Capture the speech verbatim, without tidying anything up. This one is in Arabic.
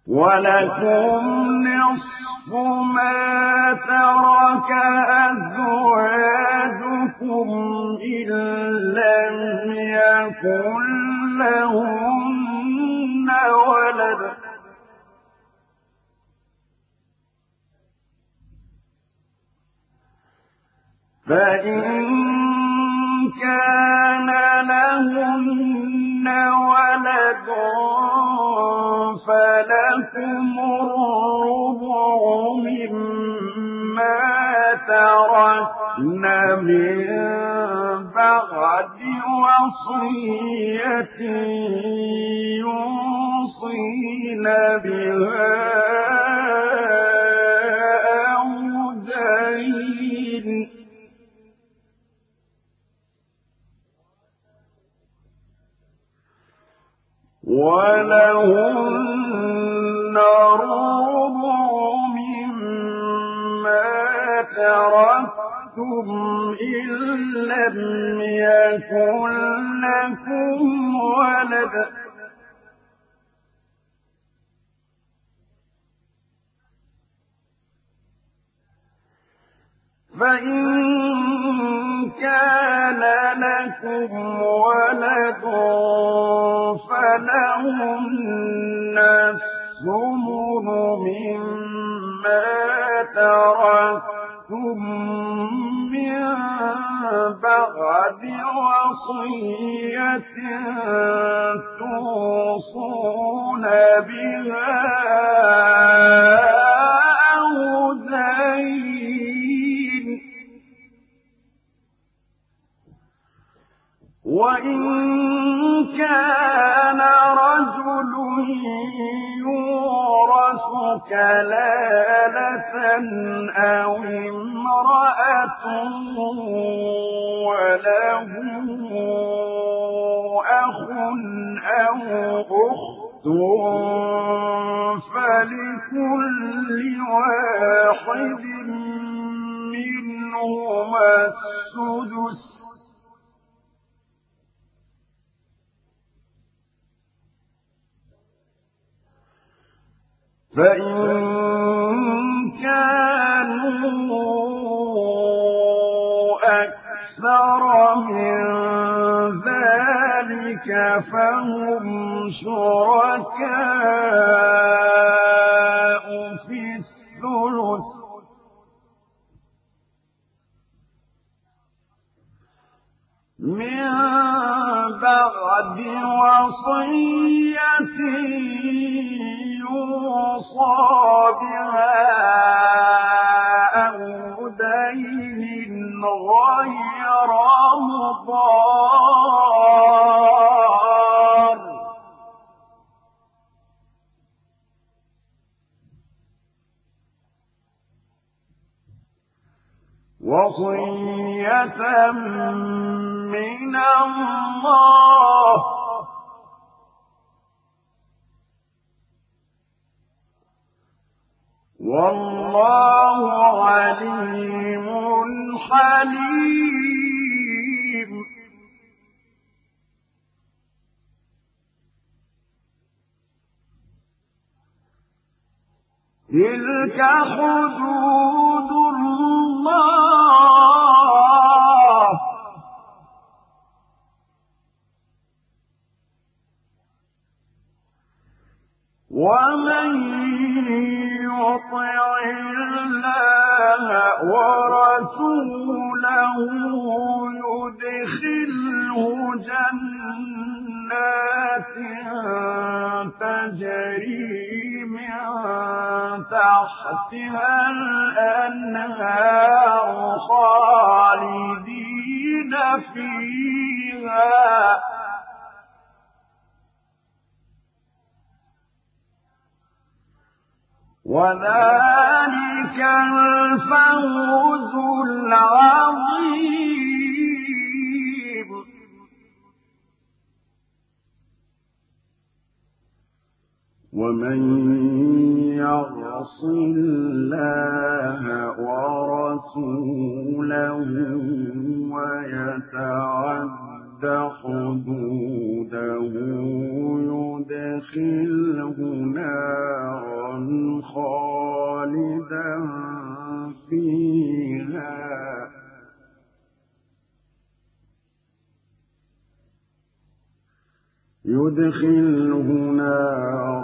ولكم نصف ما ترك أزواجكم إن لم يكن لهن ولد فإن كان لهن ولد فلكم الربع مما تركن من بعد وصية يوصين بها أو دين ولهن الربع مما تركتم إن لم يكن لكم ولد فإن كان لكم ولد فلهن الثمن مما تركتم من بعد وصية توصون بها أو دين وإن كان رجل يورث كلالة أو امرأة وله أخ أو أخت فلكل واحد منهما السدس فإن كانوا أكثر من ذلك فهم شركاء في الثلث من بعد وصية يوصى بها أو دين غير مضار وصية من الله والله عليم حليم تلك حدود الله ومن يطع الله ورسوله يدخله جنات تجري من تحتها الأنهار خالدين فيها وذلك الفوز العظيم ومن يعص الله ورسوله ويتعد حدوده يدخله نارا يدخله نارا